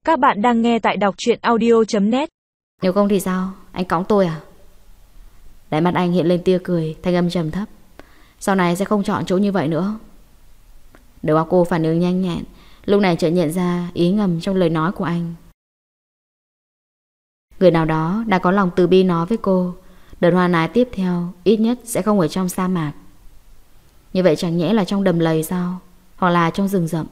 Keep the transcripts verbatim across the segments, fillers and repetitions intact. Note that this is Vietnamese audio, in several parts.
Các bạn đang nghe tại đọc truyện audio chấm net. Nếu không thì sao? Anh cõng tôi à? Đáy mắt anh hiện lên tia cười, thanh âm trầm thấp. Sau này sẽ không chọn chỗ như vậy nữa. Đầu óc cô phản ứng nhanh nhẹn, lúc này chợt nhận ra ý ngầm trong lời nói của anh. Người nào đó đã có lòng từ bi nói với cô, đợt hoa nái tiếp theo ít nhất sẽ không ở trong sa mạc. Như vậy chẳng nhẽ là trong đầm lầy sao? Hoặc là trong rừng rậm?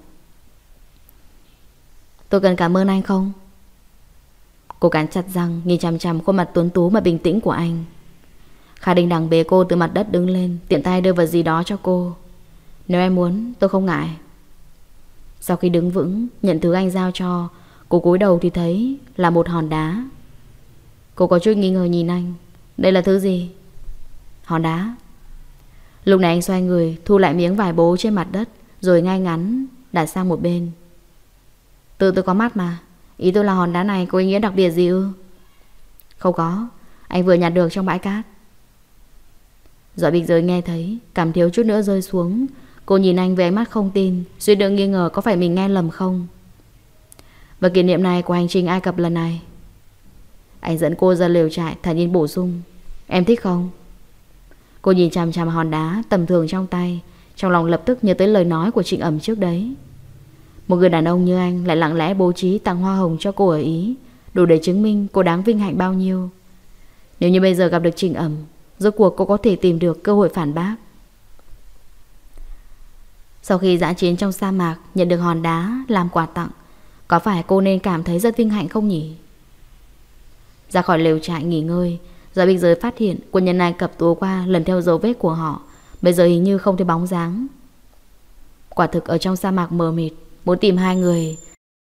Tôi cần cảm ơn anh không? Cô cắn chặt răng, nhìn chằm chằm khuôn mặt tuấn tú mà bình tĩnh của anh. Khả Đình Đằng bế cô từ mặt đất đứng lên, tiện tay đưa vật gì đó cho cô. Nếu em muốn, tôi không ngại. Sau khi đứng vững, nhận thứ anh giao cho, cô cúi đầu thì thấy là một hòn đá. Cô có chút nghi ngờ nhìn anh. Đây là thứ gì? Hòn đá. Lúc này anh xoay người, thu lại miếng vải bố trên mặt đất, rồi ngay ngắn đặt sang một bên. Tự tôi có mắt mà. Ý tôi là hòn đá này có ý nghĩa đặc biệt gì ư? Không có, anh vừa nhặt được trong bãi cát. Giỏi Bích Giới nghe thấy, cảm thiếu chút nữa rơi xuống. Cô nhìn anh với ánh mắt không tin, suy đương nghi ngờ có phải mình nghe lầm không. Và kỷ niệm này của hành trình Ai Cập lần này. Anh dẫn cô ra lều trại, thản nhiên bổ sung. Em thích không? Cô nhìn chằm chằm hòn đá tầm thường trong tay, trong lòng lập tức nhớ tới lời nói của Trịnh Ẩm trước đấy. Một người đàn ông như anh lại lặng lẽ bố trí tặng hoa hồng cho cô ở Ý, đủ để chứng minh cô đáng vinh hạnh bao nhiêu. Nếu như bây giờ gặp được Trịnh Ẩm, rốt cuộc cô có thể tìm được cơ hội phản bác. Sau khi dã chiến trong sa mạc, nhận được hòn đá làm quà tặng, có phải cô nên cảm thấy rất vinh hạnh không nhỉ? Ra khỏi lều trại nghỉ ngơi, Giỏi Bích Giới phát hiện quân nhân Ai Cập tối qua lần theo dấu vết của họ, bây giờ hình như không thấy bóng dáng. Quả thực ở trong sa mạc mờ mịt, muốn tìm hai người.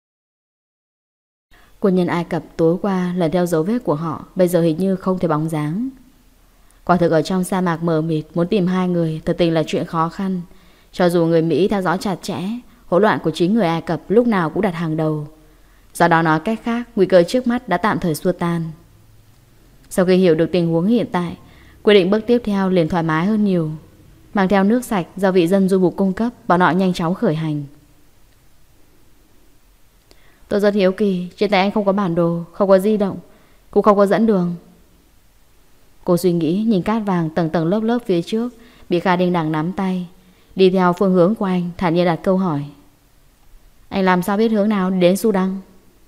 Quân nhân Ai Cập tối qua lần theo dấu vết của họ, bây giờ hình như không thấy bóng dáng. Quả thực ở trong sa mạc mờ mịt, muốn tìm hai người thật tình là chuyện khó khăn. Cho dù người Mỹ theo dõi chặt chẽ, hỗn loạn của chính người Ai Cập lúc nào cũng đặt hàng đầu. Do đó nói cách khác, nguy cơ trước mắt đã tạm thời xua tan. Sau khi hiểu được tình huống hiện tại, quyết định bước tiếp theo liền thoải mái hơn nhiều. Mang theo nước sạch do vị dân du mục cung cấp, bọn họ nhanh chóng khởi hành. Tôi rất hiếu kỳ, trên tay anh không có bản đồ, không có di động, cũng không có dẫn đường. Cô suy nghĩ, nhìn cát vàng tầng tầng lớp lớp phía trước, bị Khả Đình Đằng nắm tay, đi theo phương hướng của anh, thản nhiên đặt câu hỏi. Anh làm sao biết hướng nào đến Sudan?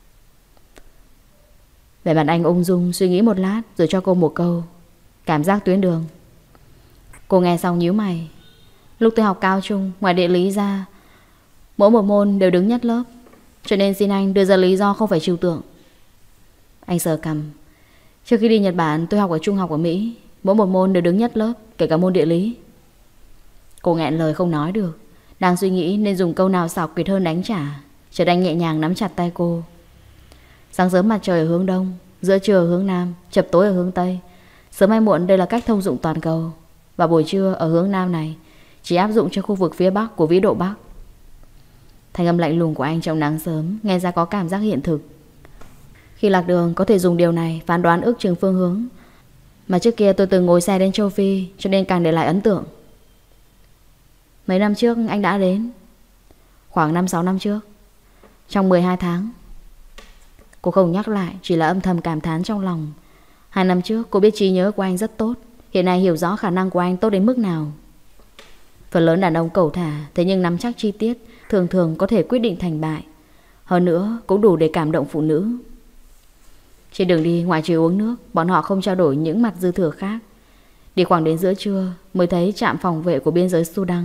Vẻ mặt anh ung dung suy nghĩ một lát, rồi cho cô một câu. Cảm giác tuyến đường. Cô nghe xong nhíu mày. Lúc tôi học cao trung, ngoài địa lý ra, mỗi một môn đều đứng nhất lớp, cho nên xin anh đưa ra lý do không phải trừu tượng. Anh sờ cằm. Trước khi đi Nhật Bản, tôi học ở trung học ở Mỹ, mỗi một môn đều đứng nhất lớp, kể cả môn địa lý. Cô nghẹn lời không nói được, đang suy nghĩ nên dùng câu nào xảo quyệt hơn đánh trả. Chợt anh nhẹ nhàng nắm chặt tay cô. Sáng sớm mặt trời ở hướng đông, giữa trưa ở hướng nam, chập tối ở hướng tây. Sớm hay muộn đây là cách thông dụng toàn cầu. Và buổi trưa ở hướng nam này chỉ áp dụng cho khu vực phía bắc của vĩ độ bắc. Thanh âm lạnh lùng của anh trong nắng sớm nghe ra có cảm giác hiện thực. Khi lạc đường có thể dùng điều này phán đoán ước chừng phương hướng. Mà trước kia tôi từng ngồi xe đến châu Phi, cho nên càng để lại ấn tượng. Mấy năm trước anh đã đến. Khoảng năm sáu năm trước. Trong mười hai tháng. Cô không nhắc lại, chỉ là âm thầm cảm thán trong lòng. Hai năm trước cô biết trí nhớ của anh rất tốt, hiện nay hiểu rõ khả năng của anh tốt đến mức nào. Phần lớn đàn ông cẩu thả, thế nhưng nắm chắc chi tiết thường thường có thể quyết định thành bại. Hơn nữa cũng đủ để cảm động phụ nữ. Trên đường đi, ngoài trừ uống nước, bọn họ không trao đổi những mặt dư thừa khác. Đi khoảng đến giữa trưa mới thấy trạm phòng vệ của biên giới Sudan.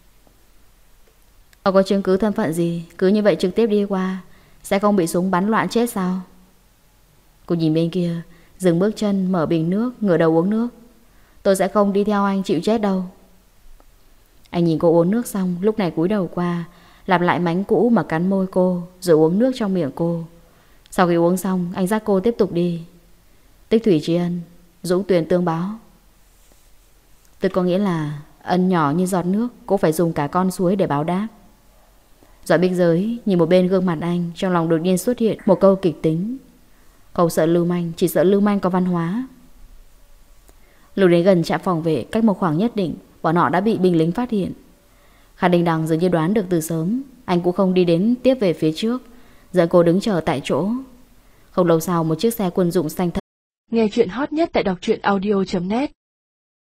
Ông có chứng cứ thân phận gì, cứ như vậy trực tiếp đi qua, sẽ không bị súng bắn loạn chết sao? Cô nhìn bên kia, dừng bước chân, mở bình nước, ngửa đầu uống nước. Tôi sẽ không đi theo anh chịu chết đâu. Anh nhìn cô uống nước xong, lúc này cúi đầu qua, lặp lại mánh cũ mà cắn môi cô, rồi uống nước trong miệng cô. Sau khi uống xong, anh dắt cô tiếp tục đi. Tích thủy tri ân, dũng tuyền tương báo. Tức có nghĩa là ân nhỏ như giọt nước, cũng phải dùng cả con suối để báo đáp. Giỏi Bích Giới nhìn một bên gương mặt anh, trong lòng đột nhiên xuất hiện một câu kịch tính. Không sợ lưu manh, chỉ sợ lưu manh có văn hóa. Lúc đến gần trạm phòng vệ, cách một khoảng nhất định, bọn họ đã bị binh lính phát hiện. Khả Đình Đằng dường như đoán được từ sớm, anh cũng không đi đến tiếp về phía trước, dẫn cô đứng chờ tại chỗ. Không lâu sau một chiếc xe quân dụng xanh thật. Nghe chuyện hot nhất tại đọc truyện audio chấm net.